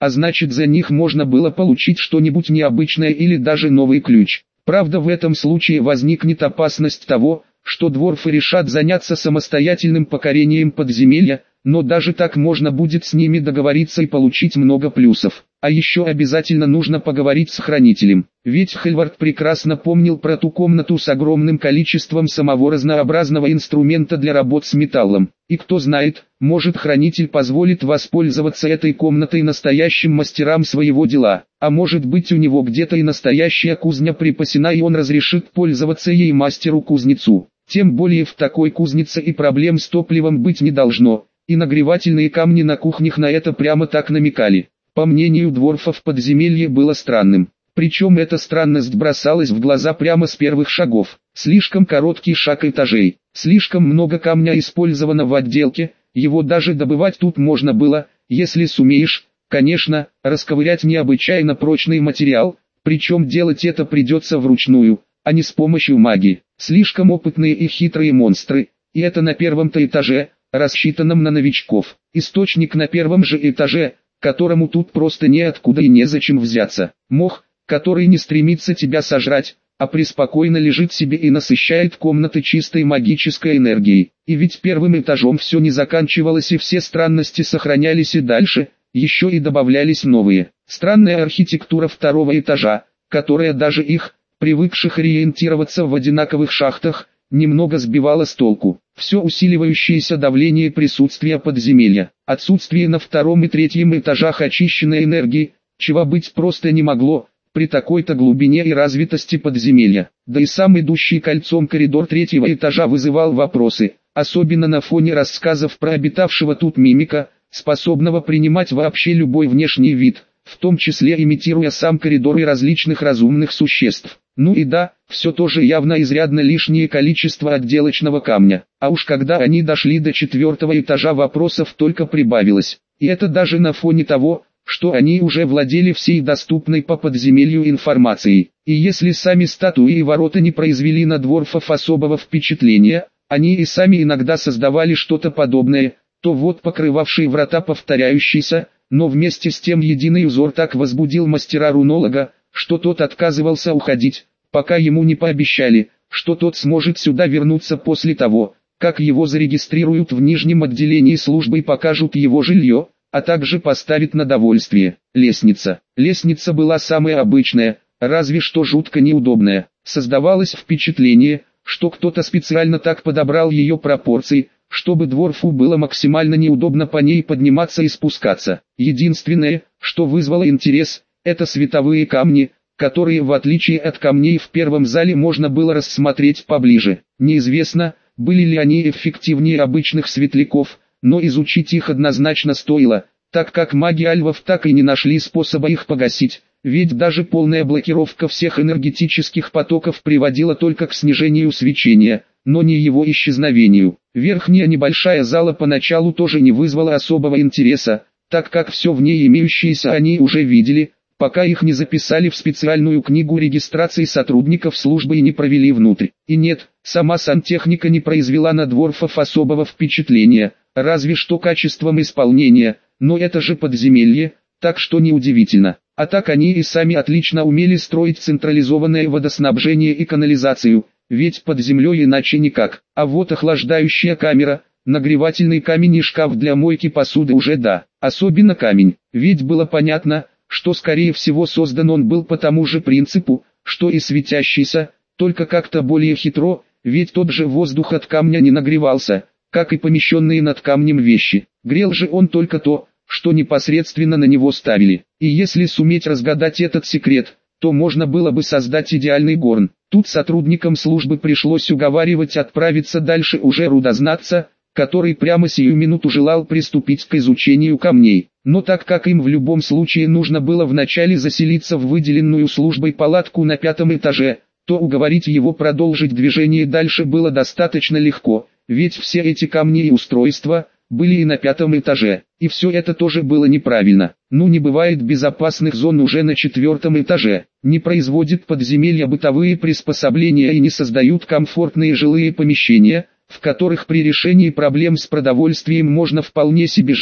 а значит за них можно было получить что-нибудь необычное или даже новый ключ. Правда, в этом случае возникнет опасность того, что дворфы решат заняться самостоятельным покорением подземелья, но даже так можно будет с ними договориться и получить много плюсов. А еще обязательно нужно поговорить с хранителем, ведь Хельвард прекрасно помнил про ту комнату с огромным количеством самого разнообразного инструмента для работ с металлом. И кто знает, может хранитель позволит воспользоваться этой комнатой настоящим мастерам своего дела, а может быть у него где-то и настоящая кузня припасена и он разрешит пользоваться ей мастеру-кузнецу. Тем более в такой кузнице и проблем с топливом быть не должно, и нагревательные камни на кухнях на это прямо так намекали. По мнению дворфов, подземелье было странным. Причем эта странность бросалась в глаза прямо с первых шагов. Слишком короткий шаг этажей, слишком много камня использовано в отделке, его даже добывать тут можно было, если сумеешь, конечно, расковырять необычайно прочный материал, причем делать это придется вручную, а не с помощью магии. Слишком опытные и хитрые монстры, и это на первом-то этаже, рассчитанном на новичков. Источник на первом же этаже, которому тут просто неоткуда и незачем взяться. Мох, который не стремится тебя сожрать, а преспокойно лежит себе и насыщает комнаты чистой магической энергией. И ведь первым этажом все не заканчивалось и все странности сохранялись и дальше, еще и добавлялись новые. Странная архитектура второго этажа, которая даже их, привыкших ориентироваться в одинаковых шахтах, немного сбивала с толку. Все усиливающееся давление присутствия подземелья, отсутствие на втором и третьем этажах очищенной энергии, чего быть просто не могло, при такой-то глубине и развитости подземелья. Да и сам идущий кольцом коридор третьего этажа вызывал вопросы, особенно на фоне рассказов про обитавшего тут мимика, способного принимать вообще любой внешний вид, в том числе имитируя сам коридор и различных разумных существ. Ну и да, все тоже явно изрядно лишнее количество отделочного камня. А уж когда они дошли до четвертого этажа, вопросов только прибавилось. И это даже на фоне того, что они уже владели всей доступной по подземелью информацией. И если сами статуи и ворота не произвели на дворфов особого впечатления, они и сами иногда создавали что-то подобное, то вот покрывавшие врата повторяющийся, но вместе с тем единый узор так возбудил мастера-рунолога, что тот отказывался уходить, пока ему не пообещали, что тот сможет сюда вернуться после того, как его зарегистрируют в нижнем отделении службы и покажут его жилье, а также поставят на довольствие. Лестница. Лестница была самая обычная, разве что жутко неудобная. Создавалось впечатление, что кто-то специально так подобрал ее пропорции, чтобы дворфу было максимально неудобно по ней подниматься и спускаться. Единственное, что вызвало интерес, это световые камни, которые в отличие от камней в первом зале можно было рассмотреть поближе. Неизвестно, были ли они эффективнее обычных светляков, но изучить их однозначно стоило, так как маги альвов так и не нашли способа их погасить, ведь даже полная блокировка всех энергетических потоков приводила только к снижению свечения, но не его исчезновению. Верхняя небольшая зала поначалу тоже не вызвала особого интереса, так как все в ней имеющееся они уже видели, пока их не записали в специальную книгу регистрации сотрудников службы и не провели внутрь. И нет, сама сантехника не произвела на дворфов особого впечатления, разве что качеством исполнения, но это же подземелье, так что неудивительно. А так они и сами отлично умели строить централизованное водоснабжение и канализацию, ведь под землей иначе никак. А вот охлаждающая камера, нагревательный камень и шкаф для мойки посуды уже да. Особенно камень, ведь было понятно, что скорее всего создан он был по тому же принципу, что и светящийся, только как-то более хитро, ведь тот же воздух от камня не нагревался, как и помещенные над камнем вещи. Грел же он только то, что непосредственно на него ставили. И если суметь разгадать этот секрет, то можно было бы создать идеальный горн. Тут сотрудникам службы пришлось уговаривать отправиться дальше уже рудознатца, который прямо сию минуту желал приступить к изучению камней. Но так как им в любом случае нужно было вначале заселиться в выделенную службой палатку на пятом этаже, то уговорить его продолжить движение дальше было достаточно легко, ведь все эти камни и устройства были и на пятом этаже, и все это тоже было неправильно. Ну не бывает безопасных зон уже на четвертом этаже, не производят подземелья бытовые приспособления и не создают комфортные жилые помещения, в которых при решении проблем с продовольствием можно вполне себе жить,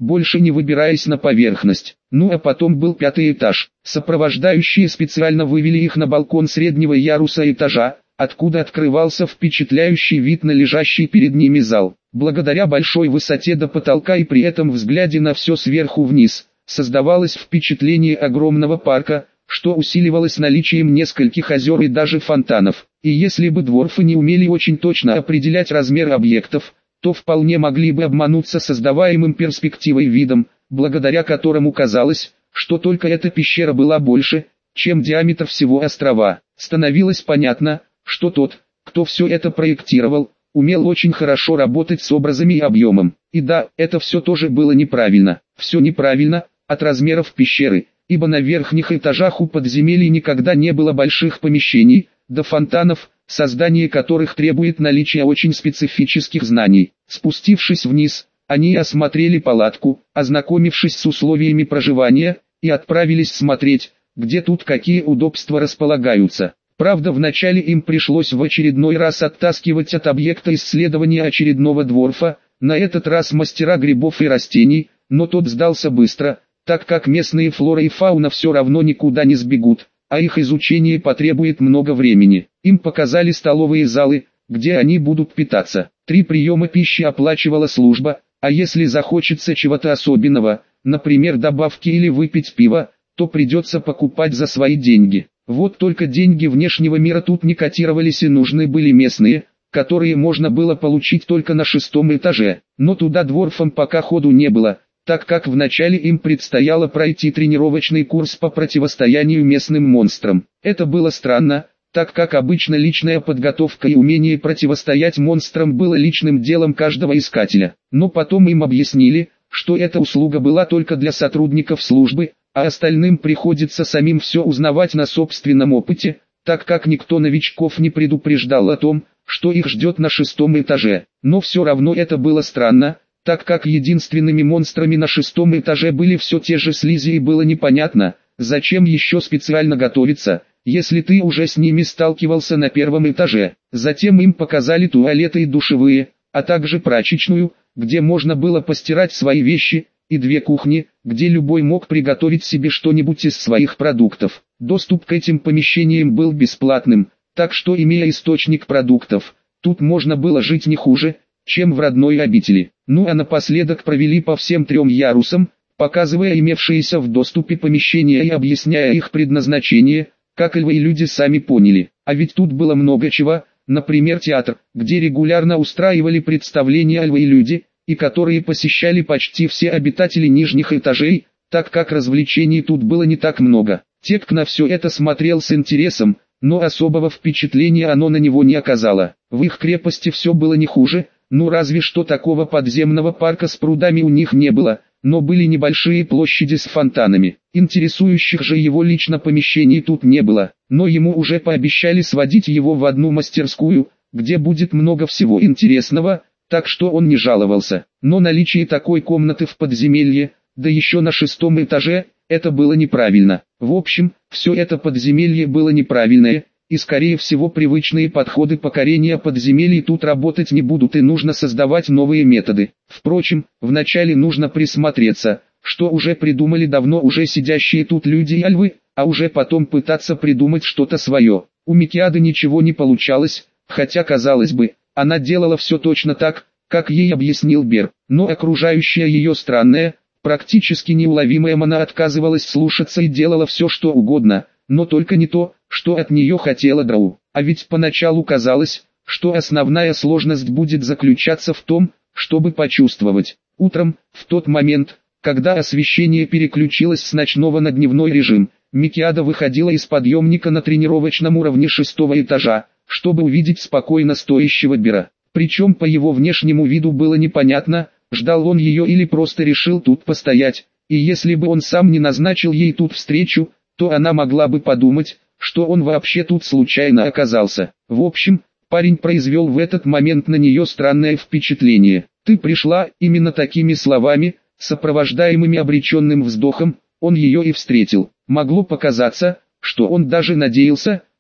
больше не выбираясь на поверхность. Ну а потом был пятый этаж. Сопровождающие специально вывели их на балкон среднего яруса этажа, откуда открывался впечатляющий вид на лежащий перед ними зал. Благодаря большой высоте до потолка и при этом взгляде на все сверху вниз, создавалось впечатление огромного парка, что усиливалось наличием нескольких озер и даже фонтанов. И если бы дворфы не умели очень точно определять размер объектов, то вполне могли бы обмануться создаваемым перспективой видом, благодаря которому казалось, что только эта пещера была больше, чем диаметр всего острова. Становилось понятно, что тот, кто все это проектировал, умел очень хорошо работать с образами и объемом. И да, это все тоже было неправильно. Все неправильно, от размеров пещеры, ибо на верхних этажах у подземелий никогда не было больших помещений, до фонтанов, создание которых требует наличия очень специфических знаний. Спустившись вниз, они осмотрели палатку, ознакомившись с условиями проживания, и отправились смотреть, где тут какие удобства располагаются. Правда, вначале им пришлось в очередной раз оттаскивать от объекта исследования очередного дворфа, на этот раз мастера грибов и растений, но тот сдался быстро, так как местные флора и фауна все равно никуда не сбегут, а их изучение потребует много времени. Им показали столовые залы, где они будут питаться. Три приема пищи оплачивала служба, а если захочется чего-то особенного, например добавки или выпить пиво, то придется покупать за свои деньги. Вот только деньги внешнего мира тут не котировались и нужны были местные, которые можно было получить только на шестом этаже. Но туда дворфам пока ходу не было, так как вначале им предстояло пройти тренировочный курс по противостоянию местным монстрам. Это было странно, так как обычно личная подготовка и умение противостоять монстрам было личным делом каждого искателя. Но потом им объяснили, что эта услуга была только для сотрудников службы, а остальным приходится самим все узнавать на собственном опыте, так как никто новичков не предупреждал о том, что их ждет на шестом этаже. Но все равно это было странно, так как единственными монстрами на шестом этаже были все те же слизи, и было непонятно, зачем еще специально готовиться, если ты уже с ними сталкивался на первом этаже. Затем им показали туалеты и душевые, а также прачечную, где можно было постирать свои вещи, и две кухни, где любой мог приготовить себе что-нибудь из своих продуктов. Доступ к этим помещениям был бесплатным, так что, имея источник продуктов, тут можно было жить не хуже, чем в родной обители. Ну а напоследок провели по всем трем ярусам, показывая имевшиеся в доступе помещения и объясняя их предназначение, как львы и люди сами поняли. А ведь тут было много чего, например театр, где регулярно устраивали представления львы и люди, и которые посещали почти все обитатели нижних этажей, так как развлечений тут было не так много. Тек на все это смотрел с интересом, но особого впечатления оно на него не оказало. В их крепости все было не хуже, ну разве что такого подземного парка с прудами у них не было, но были небольшие площади с фонтанами. Интересующих же его лично помещений тут не было, но ему уже пообещали сводить его в одну мастерскую, где будет много всего интересного, так что он не жаловался. Но наличие такой комнаты в подземелье, да еще на шестом этаже, это было неправильно. В общем, все это подземелье было неправильное, и скорее всего привычные подходы покорения подземелий тут работать не будут, и нужно создавать новые методы. Впрочем, вначале нужно присмотреться, что уже придумали давно уже сидящие тут люди и львы, а уже потом пытаться придумать что-то свое. У Микиады ничего не получалось, хотя казалось бы, она делала все точно так, как ей объяснил Бер, но окружающая ее странная, практически неуловимая мана отказывалась слушаться и делала все что угодно, но только не то, что от нее хотела Драу. А ведь поначалу казалось, что основная сложность будет заключаться в том, чтобы почувствовать. Утром, в тот момент, когда освещение переключилось с ночного на дневной режим, Микиада выходила из подъемника на тренировочном уровне шестого этажа, чтобы увидеть спокойно стоящего Бера. Причем по его внешнему виду было непонятно, ждал он ее или просто решил тут постоять, и если бы он сам не назначил ей тут встречу, то она могла бы подумать, что он вообще тут случайно оказался. В общем, парень произвел в этот момент на нее странное впечатление. «Ты пришла», именно такими словами, сопровождаемыми обреченным вздохом, он ее и встретил. Могло показаться, что он даже надеялся,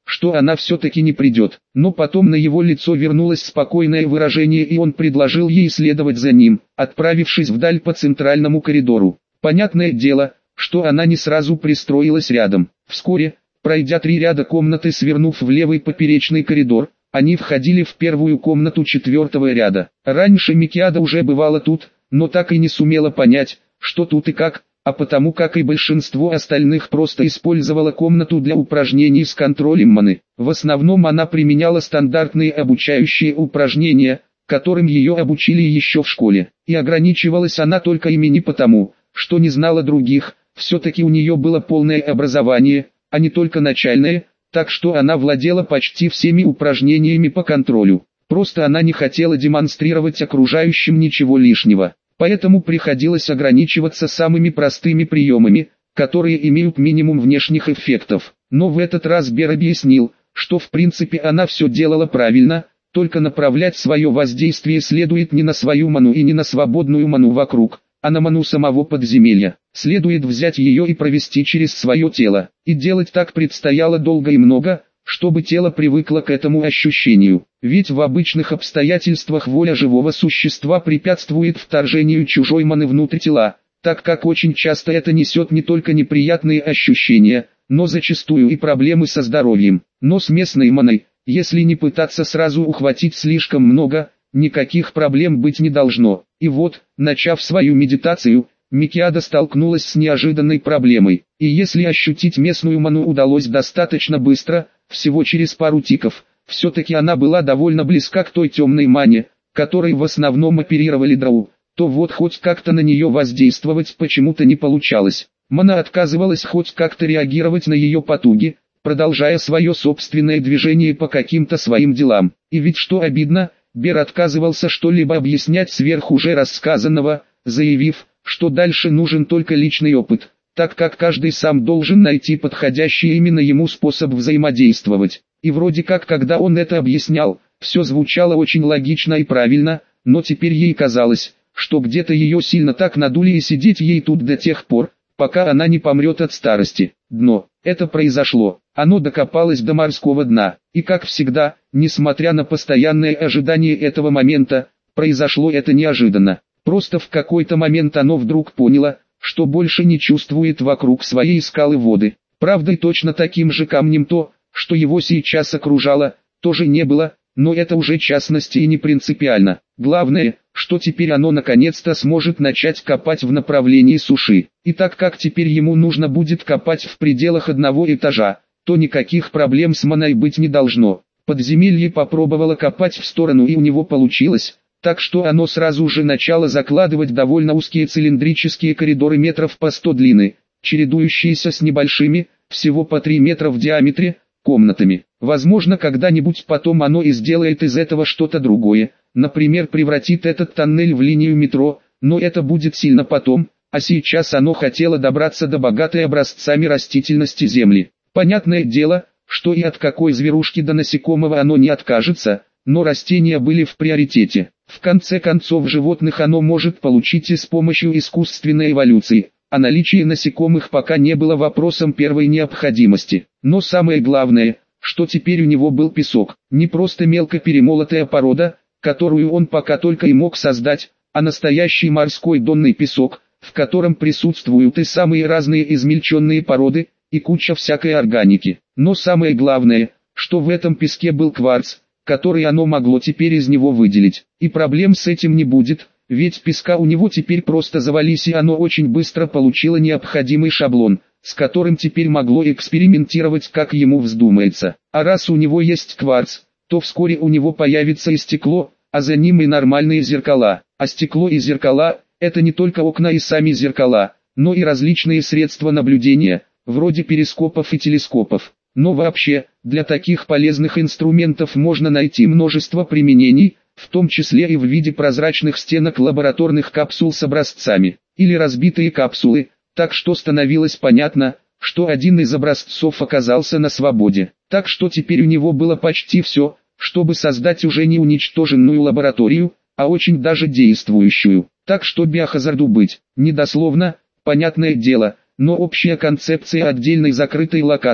что она все-таки не придет. Но потом на его лицо вернулось спокойное выражение, и он предложил ей следовать за ним, отправившись вдаль по центральному коридору. Понятное дело, что она не сразу пристроилась рядом. Вскоре, пройдя три ряда комнаты, свернув в левый поперечный коридор, они входили в первую комнату четвертого ряда. Раньше Микиада уже бывала тут, но так и не сумела понять, что тут и как, а потому как и большинство остальных просто использовала комнату для упражнений с контролем маны. В основном она применяла стандартные обучающие упражнения, которым ее обучили еще в школе. И ограничивалась она только ими не потому, что не знала других, все-таки у нее было полное образование, а не только начальное, так что она владела почти всеми упражнениями по контролю. Просто она не хотела демонстрировать окружающим ничего лишнего. Поэтому приходилось ограничиваться самыми простыми приемами, которые имеют минимум внешних эффектов. Но в этот раз Бер объяснил, что в принципе она все делала правильно, только направлять свое воздействие следует не на свою ману и не на свободную ману вокруг, а на ману самого подземелья. Следует взять ее и провести через свое тело. И делать так предстояло долго и много, чтобы тело привыкло к этому ощущению. Ведь в обычных обстоятельствах воля живого существа препятствует вторжению чужой маны внутрь тела, так как очень часто это несет не только неприятные ощущения, но зачастую и проблемы со здоровьем. Но с местной маной, если не пытаться сразу ухватить слишком много, никаких проблем быть не должно. И вот, начав свою медитацию, Микиада столкнулась с неожиданной проблемой. И если ощутить местную ману удалось достаточно быстро, всего через пару тиков, все-таки она была довольно близка к той темной мане, которой в основном оперировали дроу, то вот хоть как-то на нее воздействовать почему-то не получалось. Мана отказывалась хоть как-то реагировать на ее потуги, продолжая свое собственное движение по каким-то своим делам. И ведь что обидно, Бер отказывался что-либо объяснять сверх уже рассказанного, заявив, что дальше нужен только личный опыт, так как каждый сам должен найти подходящий именно ему способ взаимодействовать. И вроде как когда он это объяснял, все звучало очень логично и правильно, но теперь ей казалось, что где-то ее сильно так надули и сидеть ей тут до тех пор, пока она не помрет от старости. Дно. Это произошло. Оно докопалось до морского дна. И как всегда, несмотря на постоянное ожидание этого момента, произошло это неожиданно. Просто в какой-то момент оно вдруг поняло, что больше не чувствует вокруг своей скалы воды. Правда, и точно таким же камнем то, что его сейчас окружало, тоже не было, но это уже частности и не принципиально. Главное, что теперь оно наконец-то сможет начать копать в направлении суши. И так как теперь ему нужно будет копать в пределах одного этажа, то никаких проблем с маной быть не должно. Подземелье попробовало копать в сторону, и у него получилось, так что оно сразу же начало закладывать довольно узкие цилиндрические коридоры метров по сто длины, чередующиеся с небольшими, всего по три метра в диаметре, комнатами. Возможно, когда-нибудь потом оно и сделает из этого что-то другое, например, превратит этот тоннель в линию метро, но это будет сильно потом, а сейчас оно хотело добраться до богатой образцами растительности земли. Понятное дело, что и от какой зверушки до насекомого оно не откажется, но растения были в приоритете. В конце концов, животных оно может получить и с помощью искусственной эволюции, а наличие насекомых пока не было вопросом первой необходимости. Но самое главное, что теперь у него был песок, не просто мелко перемолотая порода, которую он пока только и мог создать, а настоящий морской донный песок, в котором присутствуют и самые разные измельченные породы, и куча всякой органики. Но самое главное, что в этом песке был кварц, который оно могло теперь из него выделить. И проблем с этим не будет, ведь песка у него теперь просто завались, и оно очень быстро получило необходимый шаблон, с которым теперь могло экспериментировать как ему вздумается. А раз у него есть кварц, то вскоре у него появится и стекло, а за ним и нормальные зеркала. А стекло и зеркала – это не только окна и сами зеркала, но и различные средства наблюдения, вроде перископов и телескопов. Но вообще, для таких полезных инструментов можно найти множество применений, в том числе и в виде прозрачных стенок лабораторных капсул с образцами, или разбитые капсулы, так что становилось понятно, что один из образцов оказался на свободе. Так что теперь у него было почти все, чтобы создать уже не уничтоженную лабораторию, а очень даже действующую. Так что биохазарду быть, не дословно, понятное дело, но общая концепция отдельной закрытой локации,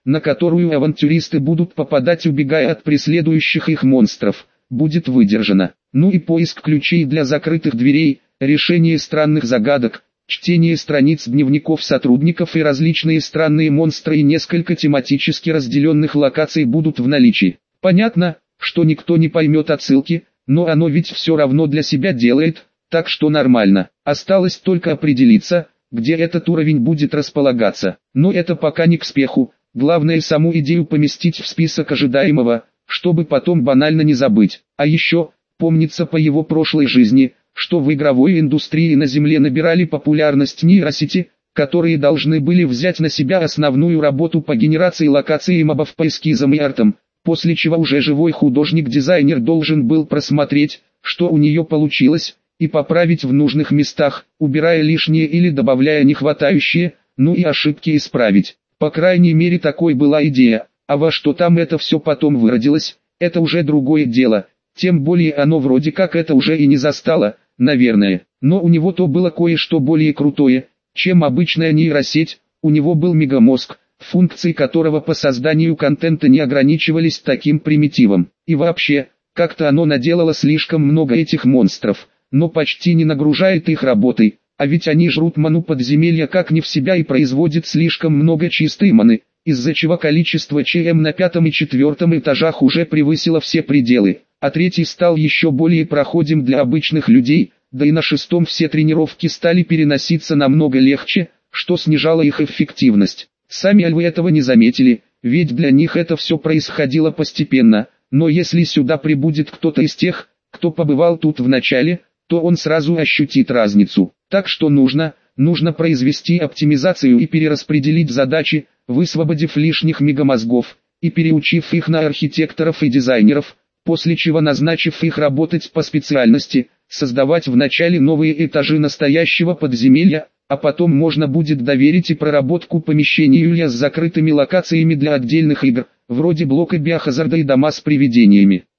на которую авантюристы будут попадать, убегая от преследующих их монстров, будет выдержана. Ну и поиск ключей для закрытых дверей, решение странных загадок, чтение страниц дневников сотрудников и различные странные монстры и несколько тематически разделенных локаций будут в наличии. Понятно, что никто не поймет отсылки, но оно ведь все равно для себя делает, так что нормально. Осталось только определиться, где этот уровень будет располагаться. Но это пока не к спеху, главное саму идею поместить в список ожидаемого, чтобы потом банально не забыть. А еще, помнится по его прошлой жизни, что в игровой индустрии на Земле набирали популярность нейросети, которые должны были взять на себя основную работу по генерации локаций и мобов по эскизам и артам, после чего уже живой художник-дизайнер должен был просмотреть, что у нее получилось, и поправить в нужных местах, убирая лишнее или добавляя нехватающее, ну и ошибки исправить. По крайней мере такой была идея, а во что там это все потом выродилось, это уже другое дело, тем более оно вроде как это уже и не застало, наверное. Но у него то было кое-что более крутое, чем обычная нейросеть, у него был мегамозг, функции которого по созданию контента не ограничивались таким примитивом. И вообще, как-то оно наделало слишком много этих монстров, но почти не нагружает их работой, а ведь они жрут ману подземелья как не в себя и производят слишком много чистой маны, из-за чего количество ЧМ на пятом и четвертом этажах уже превысило все пределы, а третий стал еще более проходим для обычных людей, да и на шестом все тренировки стали переноситься намного легче, что снижало их эффективность. Сами альвы этого не заметили, ведь для них это все происходило постепенно, но если сюда прибудет кто-то из тех, кто побывал тут в начале, то он сразу ощутит разницу. Так что нужно, нужно произвести оптимизацию и перераспределить задачи, высвободив лишних мегамозгов, и переучив их на архитекторов и дизайнеров, после чего назначив их работать по специальности, создавать вначале новые этажи настоящего подземелья, а потом можно будет доверить и проработку помещений Юлия с закрытыми локациями для отдельных игр, вроде блока Биохазарда и дома с привидениями.